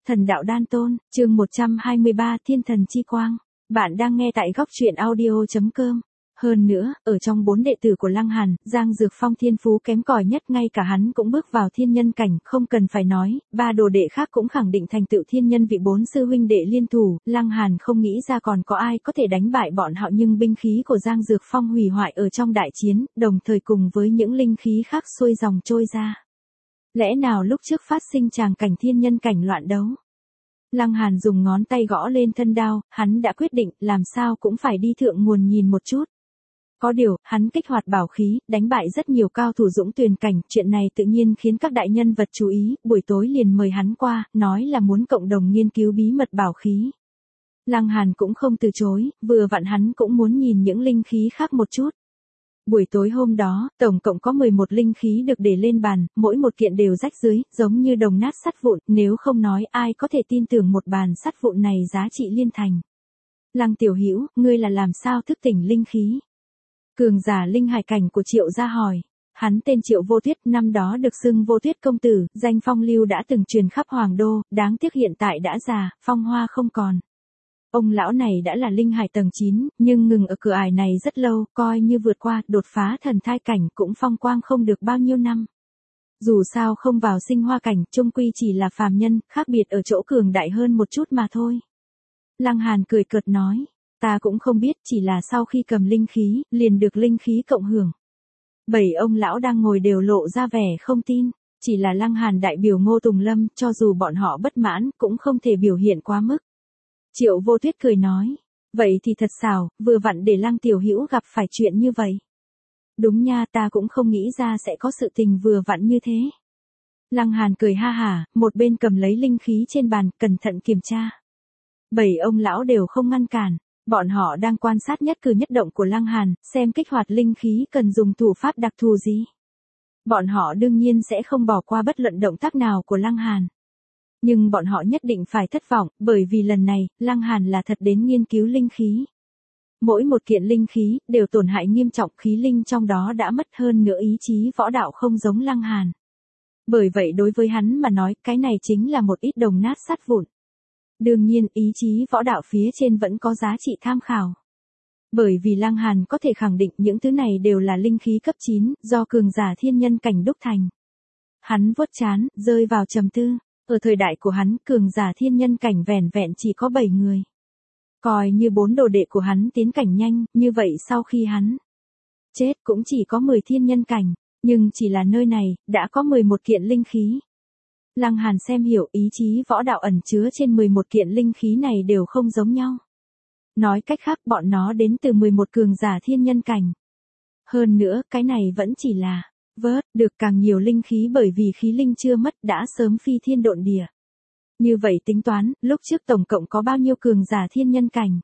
Thần đạo đan tôn, chương 123 Thiên thần chi quang. Bạn đang nghe tại góc truyện audio.com. Hơn nữa, ở trong 4 đệ tử của Lăng Hàn, Giang Dược Phong thiên phú kém cỏi nhất, ngay cả hắn cũng bước vào thiên nhân cảnh, không cần phải nói, 3 đồ đệ khác cũng khẳng định thành tựu thiên nhân vị 4 sư huynh đệ liên thủ, Lăng Hàn không nghĩ ra còn có ai có thể đánh bại bọn họ, nhưng binh khí của Giang Dược Phong hủy hoại ở trong đại chiến, đồng thời cùng với những linh khí khác xuôi dòng trôi ra. Lẽ nào lúc trước phát sinh tràng cảnh thiên nhân cảnh loạn đấu? Lăng Hàn dùng ngón tay gõ lên thân đao, hắn đã quyết định làm sao cũng phải đi thượng nguồn nhìn một chút. Có điều, hắn kích hoạt bảo khí, đánh bại rất nhiều cao thủ dũng tuyền cảnh, chuyện này tự nhiên khiến các đại nhân vật chú ý, buổi tối liền mời hắn qua, nói là muốn cộng đồng nghiên cứu bí mật bảo khí. Lăng Hàn cũng không từ chối, vừa vặn hắn cũng muốn nhìn những linh khí khác một chút. Buổi tối hôm đó, tổng cộng có 11 linh khí được để lên bàn, mỗi một kiện đều rách dưới, giống như đồng nát sắt vụn, nếu không nói ai có thể tin tưởng một bàn sắt vụn này giá trị liên thành. Lăng tiểu hữu, ngươi là làm sao thức tỉnh linh khí? Cường giả linh hải cảnh của Triệu gia hỏi. Hắn tên Triệu Vô Tuyết, năm đó được xưng Vô Tuyết công tử, danh phong lưu đã từng truyền khắp Hoàng Đô, đáng tiếc hiện tại đã già, phong hoa không còn. Ông lão này đã là linh hải tầng 9, nhưng ngừng ở cửa ải này rất lâu, coi như vượt qua, đột phá thần thai cảnh cũng phong quang không được bao nhiêu năm. Dù sao không vào sinh hoa cảnh, chung quy chỉ là phàm nhân, khác biệt ở chỗ cường đại hơn một chút mà thôi. Lăng Hàn cười cợt nói, ta cũng không biết, chỉ là sau khi cầm linh khí, liền được linh khí cộng hưởng. 7 ông lão đang ngồi đều lộ ra vẻ không tin, chỉ là Lăng Hàn đại biểu Ngô Tùng Lâm, cho dù bọn họ bất mãn, cũng không thể biểu hiện quá mức. Triệu Vô Tuyết cười nói, vậy thì thật xảo, vừa vặn để Lăng tiểu hữu gặp phải chuyện như vậy. Đúng nha, ta cũng không nghĩ ra sẽ có sự tình vừa vặn như thế. Lăng Hàn cười ha hả, một bên cầm lấy linh khí trên bàn, cẩn thận kiểm tra. 7 ông lão đều không ngăn cản, bọn họ đang quan sát nhất cử nhất động của Lăng Hàn, xem kích hoạt linh khí cần dùng thủ pháp đặc thù gì. Bọn họ đương nhiên sẽ không bỏ qua bất luận động tác nào của Lăng Hàn. Nhưng bọn họ nhất định phải thất vọng, bởi vì lần này, Lăng Hàn là thật đến nghiên cứu linh khí. Mỗi một kiện linh khí, đều tổn hại nghiêm trọng, khí linh trong đó đã mất, hơn nữa ý chí võ đạo không giống Lăng Hàn. Bởi vậy đối với hắn mà nói, cái này chính là một ít đồng nát sắt vụn. Đương nhiên, ý chí võ đạo phía trên vẫn có giá trị tham khảo. Bởi vì Lăng Hàn có thể khẳng định những thứ này đều là linh khí cấp 9, do cường giả thiên nhân cảnh đúc thành. Hắn vuốt trán, rơi vào trầm tư. Ở thời đại của hắn, cường giả thiên nhân cảnh vẻn vẹn chỉ có 7 người. Coi như 4 đồ đệ của hắn tiến cảnh nhanh, như vậy sau khi hắn chết cũng chỉ có 10 thiên nhân cảnh, nhưng chỉ là nơi này, đã có 11 kiện linh khí. Lăng Hàn xem hiểu, ý chí võ đạo ẩn chứa trên 11 kiện linh khí này đều không giống nhau. Nói cách khác, bọn nó đến từ 11 cường giả thiên nhân cảnh. Hơn nữa, cái này vẫn chỉ là vớt được càng nhiều linh khí, bởi vì khí linh chưa mất đã sớm phi thiên độn địa. Như vậy tính toán, lúc trước tổng cộng có bao nhiêu cường giả thiên nhân cảnh?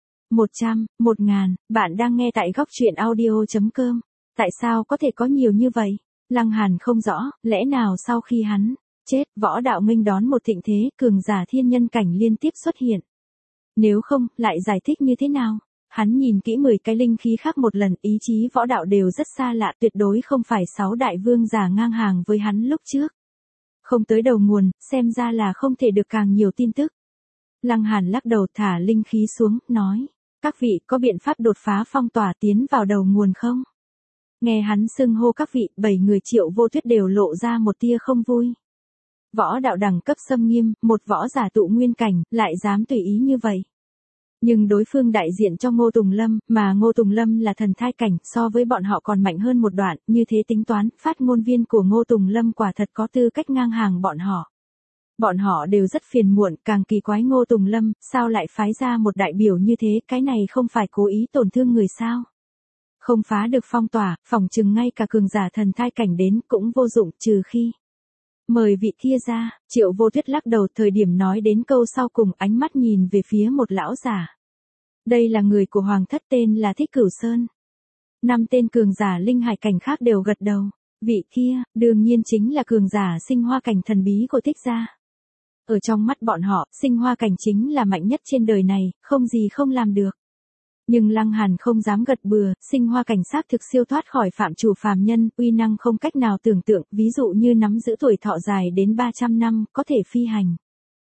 100, 1000, bạn đang nghe tại góc truyện audio.com. Tại sao có thể có nhiều như vậy? Lăng Hàn không rõ, lẽ nào sau khi hắn chết, võ đạo nghênh đón một thịnh thế, cường giả thiên nhân cảnh liên tiếp xuất hiện. Nếu không, lại giải thích như thế nào? Hắn nhìn kỹ 10 cái linh khí khác một lần, ý chí võ đạo đều rất xa lạ, tuyệt đối không phải 6 đại vương giả ngang hàng với hắn lúc trước. Không tới đầu nguồn, xem ra là không thể được càng nhiều tin tức. Lăng Hàn lắc đầu, thả linh khí xuống, nói, các vị có biện pháp đột phá phong tỏa tiến vào đầu nguồn không? Nghe hắn xưng hô các vị, 7 người Triệu Vô Tuyết đều lộ ra một tia không vui. Võ đạo đẳng cấp xâm nghiêm, một võ giả tụ nguyên cảnh, lại dám tùy ý như vậy. Nhưng đối phương đại diện cho Ngô Tùng Lâm, mà Ngô Tùng Lâm là thần thai cảnh, so với bọn họ còn mạnh hơn một đoạn, như thế tính toán, phát ngôn viên của Ngô Tùng Lâm quả thật có tư cách ngang hàng bọn họ. Bọn họ đều rất phiền muộn, càng kỳ quái Ngô Tùng Lâm, sao lại phái ra một đại biểu như thế, cái này không phải cố ý tổn thương người sao? Không phá được phong tỏa, phỏng chừng ngay cả cường giả thần thai cảnh đến cũng vô dụng, trừ khi mời vị kia ra. Triệu Vô Tuyết lắc đầu, thời điểm nói đến câu sau cùng, ánh mắt nhìn về phía một lão giả. Đây là người của Hoàng thất, tên là Thích Cửu Sơn. 5 tên cường giả linh hải cảnh khác đều gật đầu. Vị kia, đương nhiên chính là cường giả sinh hoa cảnh thần bí của Thích gia. Ở trong mắt bọn họ, sinh hoa cảnh chính là mạnh nhất trên đời này, không gì không làm được. Nhưng Lăng Hàn không dám gật bừa, sinh hoa cảnh xác thực siêu thoát khỏi phạm chủ phàm nhân, uy năng không cách nào tưởng tượng, ví dụ như nắm giữ tuổi thọ dài đến 300 năm, có thể phi hành.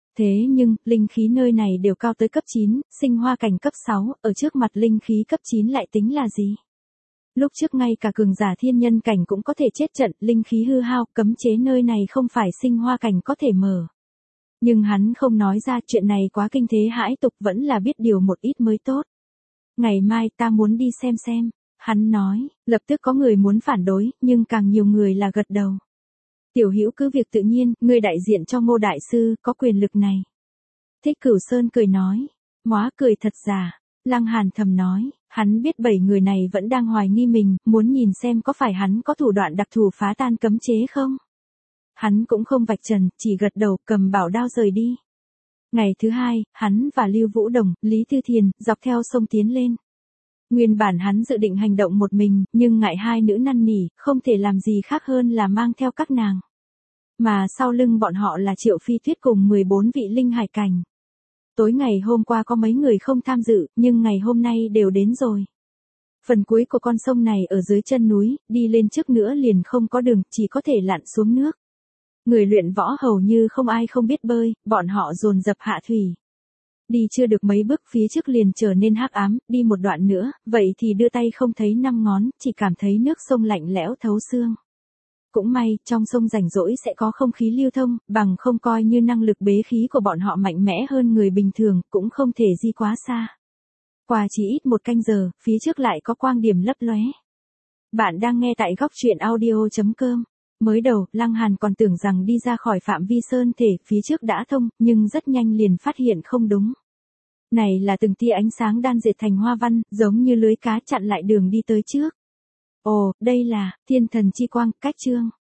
Thế nhưng, linh khí nơi này đều cao tới cấp 9, sinh hoa cảnh cấp 6, ở trước mặt linh khí cấp 9 lại tính là gì? Lúc trước ngay cả cường giả thiên nhân cảnh cũng có thể chết trận, linh khí hư hao, cấm chế nơi này không phải sinh hoa cảnh có thể mở. Nhưng hắn không nói ra, chuyện này quá kinh thế hãi tục, vẫn là biết điều một ít mới tốt. Ngày mai ta muốn đi xem. Hắn nói, lập tức có người muốn phản đối, nhưng càng nhiều người là gật đầu. Tiểu Hữu cứ việc tự nhiên, người đại diện cho Ngô đại sư, có quyền lực này. Thích Cửu Sơn cười nói, móa cười thật giả. Lăng Hàn thầm nói, hắn biết 7 người này vẫn đang hoài nghi mình, muốn nhìn xem có phải hắn có thủ đoạn đặc thù phá tan cấm chế không. Hắn cũng không vạch trần, chỉ gật đầu, cầm bảo đao rời đi. Ngày thứ hai, hắn và Lưu Vũ Đồng, Lý Tư Thiền, dọc theo sông tiến lên. Nguyên bản hắn dự định hành động một mình, nhưng ngại hai nữ năn nỉ, không thể làm gì khác hơn là mang theo các nàng. Mà sau lưng bọn họ là Triệu Phi Tuyết cùng 14 vị linh hải cảnh. Tối ngày hôm qua có mấy người không tham dự, nhưng ngày hôm nay đều đến rồi. Phần cuối của con sông này ở dưới chân núi, đi lên trước nữa liền không có đường, chỉ có thể lặn xuống nước. Người luyện võ hầu như không ai không biết bơi, bọn họ dồn dập hạ thủy. Đi chưa được mấy bước phía trước liền trở nên hắc ám, đi một đoạn nữa, vậy thì đưa tay không thấy 5 ngón, chỉ cảm thấy nước sông lạnh lẽo thấu xương. Cũng may, trong sông rảnh rỗi sẽ có không khí lưu thông, bằng không coi như năng lực bế khí của bọn họ mạnh mẽ hơn người bình thường, cũng không thể di quá xa. Qua chỉ ít 1 canh giờ, phía trước lại có quang điểm lấp lóe. Bạn đang nghe tại góc truyện audio.com. Mới đầu, Lăng Hàn còn tưởng rằng đi ra khỏi phạm vi sơn thể, phía trước đã thông, nhưng rất nhanh liền phát hiện không đúng. Này là từng tia ánh sáng đan dệt thành hoa văn, giống như lưới cá chặn lại đường đi tới trước. Ồ, đây là thiên thần chi quang, cách chương.